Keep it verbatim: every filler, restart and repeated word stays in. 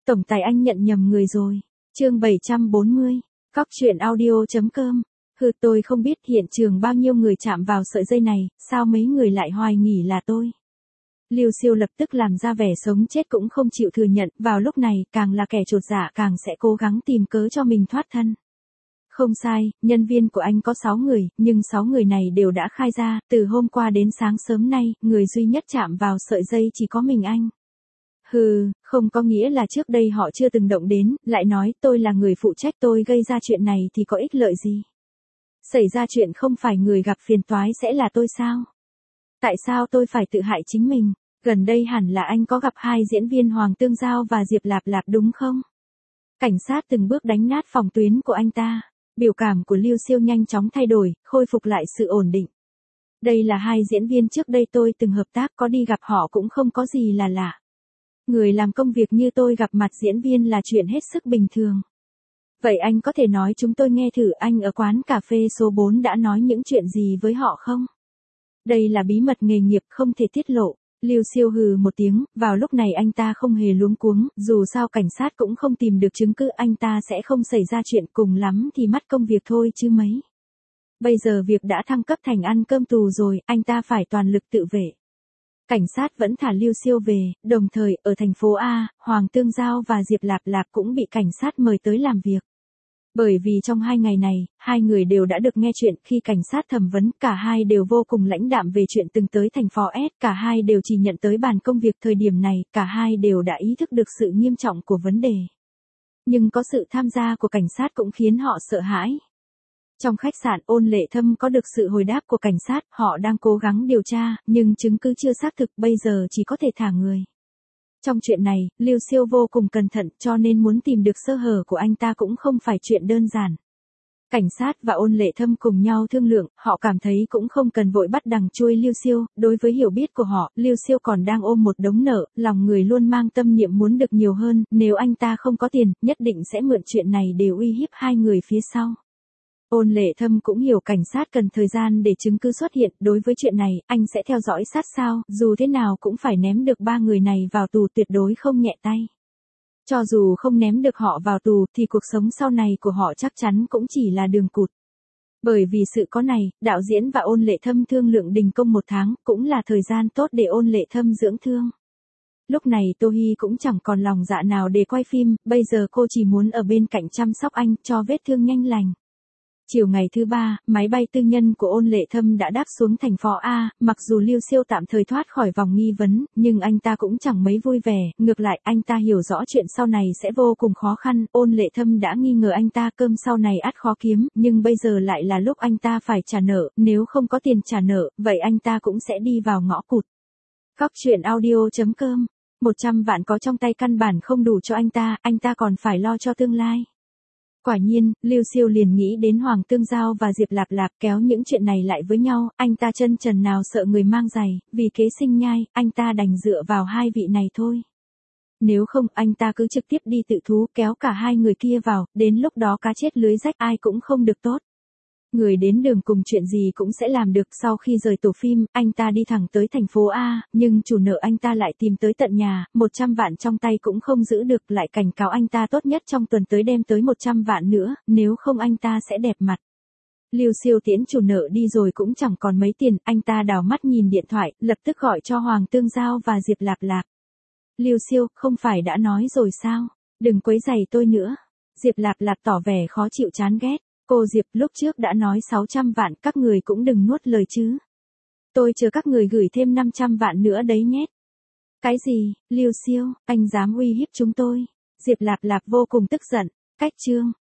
Tổng tài anh nhận nhầm người rồi. Chương bảy trăm bốn mươi. Cóc truyện audio.com. Hừ, tôi không biết hiện trường bao nhiêu người chạm vào sợi dây này, sao mấy người lại hoài nghi là tôi. Lưu Siêu lập tức làm ra vẻ sống chết cũng không chịu thừa nhận, vào lúc này, càng là kẻ chột dạ càng sẽ cố gắng tìm cớ cho mình thoát thân. Không sai, nhân viên của anh có sáu người, nhưng sáu người này đều đã khai ra, từ hôm qua đến sáng sớm nay, người duy nhất chạm vào sợi dây chỉ có mình anh. Hừ, không có nghĩa là trước đây họ chưa từng động đến, lại nói tôi là người phụ trách, tôi gây ra chuyện này thì có ích lợi gì. Xảy ra chuyện không phải người gặp phiền toái sẽ là tôi sao? Tại sao tôi phải tự hại chính mình? Gần đây hẳn là anh có gặp hai diễn viên Hoàng Tương Giao và Diệp Lạp Lạp đúng không? Cảnh sát từng bước đánh nát phòng tuyến của anh ta. Biểu cảm của Lưu Siêu nhanh chóng thay đổi, khôi phục lại sự ổn định. Đây là hai diễn viên trước đây tôi từng hợp tác, có đi gặp họ cũng không có gì là lạ. Người làm công việc như tôi gặp mặt diễn viên là chuyện hết sức bình thường. Vậy anh có thể nói chúng tôi nghe thử anh ở quán cà phê số bốn đã nói những chuyện gì với họ không? Đây là bí mật nghề nghiệp không thể tiết lộ. Lưu Siêu hừ một tiếng, vào lúc này anh ta không hề luống cuống, dù sao cảnh sát cũng không tìm được chứng cứ, anh ta sẽ không xảy ra chuyện, cùng lắm thì mất công việc thôi chứ mấy. Bây giờ việc đã thăng cấp thành ăn cơm tù rồi, anh ta phải toàn lực tự vệ. Cảnh sát vẫn thả Lưu Siêu về, đồng thời, ở thành phố A, Hoàng Tương Giao và Diệp Lạp Lạp cũng bị cảnh sát mời tới làm việc. Bởi vì trong hai ngày này, hai người đều đã được nghe chuyện, khi cảnh sát thẩm vấn, cả hai đều vô cùng lãnh đạm về chuyện từng tới thành phố S, cả hai đều chỉ nhận tới bàn công việc thời điểm này, cả hai đều đã ý thức được sự nghiêm trọng của vấn đề. Nhưng có sự tham gia của cảnh sát cũng khiến họ sợ hãi. Trong khách sạn, Ôn Lệ Thâm có được sự hồi đáp của cảnh sát, họ đang cố gắng điều tra, nhưng chứng cứ chưa xác thực, bây giờ chỉ có thể thả người. Trong chuyện này, Lưu Siêu vô cùng cẩn thận, cho nên muốn tìm được sơ hở của anh ta cũng không phải chuyện đơn giản. Cảnh sát và Ôn Lệ Thâm cùng nhau thương lượng, họ cảm thấy cũng không cần vội bắt đằng chui Lưu Siêu, đối với hiểu biết của họ, Lưu Siêu còn đang ôm một đống nợ, lòng người luôn mang tâm niệm muốn được nhiều hơn, nếu anh ta không có tiền, nhất định sẽ mượn chuyện này để uy hiếp hai người phía sau. Ôn Lệ Thâm cũng hiểu cảnh sát cần thời gian để chứng cứ xuất hiện, đối với chuyện này, anh sẽ theo dõi sát sao, dù thế nào cũng phải ném được ba người này vào tù, tuyệt đối không nhẹ tay. Cho dù không ném được họ vào tù, thì cuộc sống sau này của họ chắc chắn cũng chỉ là đường cụt. Bởi vì sự có này, đạo diễn và Ôn Lệ Thâm thương lượng đình công một tháng, cũng là thời gian tốt để Ôn Lệ Thâm dưỡng thương. Lúc này Tô Hi cũng chẳng còn lòng dạ nào để quay phim, bây giờ cô chỉ muốn ở bên cạnh chăm sóc anh, cho vết thương nhanh lành. Chiều ngày thứ ba, máy bay tư nhân của Ôn Lệ Thâm đã đáp xuống thành phố A, mặc dù Lưu Siêu tạm thời thoát khỏi vòng nghi vấn, nhưng anh ta cũng chẳng mấy vui vẻ, ngược lại anh ta hiểu rõ chuyện sau này sẽ vô cùng khó khăn, Ôn Lệ Thâm đã nghi ngờ anh ta cơm sau này ắt khó kiếm, nhưng bây giờ lại là lúc anh ta phải trả nợ, nếu không có tiền trả nợ, vậy anh ta cũng sẽ đi vào ngõ cụt. Cóc truyện audio.com. một trăm vạn có trong tay căn bản không đủ cho anh ta, anh ta còn phải lo cho tương lai. Quả nhiên, Lưu Siêu liền nghĩ đến Hoàng Tương Giao và Diệp Lạp Lạp, kéo những chuyện này lại với nhau, anh ta chân trần nào sợ người mang giày, vì kế sinh nhai, anh ta đành dựa vào hai vị này thôi. Nếu không, anh ta cứ trực tiếp đi tự thú, kéo cả hai người kia vào, đến lúc đó cá chết lưới rách ai cũng không được tốt. Người đến đường cùng chuyện gì cũng sẽ làm được, sau khi rời tổ phim, anh ta đi thẳng tới thành phố A, nhưng chủ nợ anh ta lại tìm tới tận nhà, một trăm vạn trong tay cũng không giữ được, lại cảnh cáo anh ta tốt nhất trong tuần tới đem tới một trăm vạn nữa, nếu không anh ta sẽ đẹp mặt. Lưu Siêu tiễn chủ nợ đi rồi cũng chẳng còn mấy tiền, anh ta đảo mắt nhìn điện thoại, lập tức gọi cho Hoàng Tương Giao và Diệp Lạp Lạp. Lưu Siêu, không phải đã nói rồi sao, đừng quấy rầy tôi nữa. Diệp Lạp Lạp tỏ vẻ khó chịu chán ghét. Cô Diệp, lúc trước đã nói sáu trăm vạn, các người cũng đừng nuốt lời chứ. Tôi chờ các người gửi thêm năm trăm vạn nữa đấy nhét. Cái gì, Lưu Siêu, anh dám uy hiếp chúng tôi? Diệp Lạp Lạp vô cùng tức giận. Cách chương.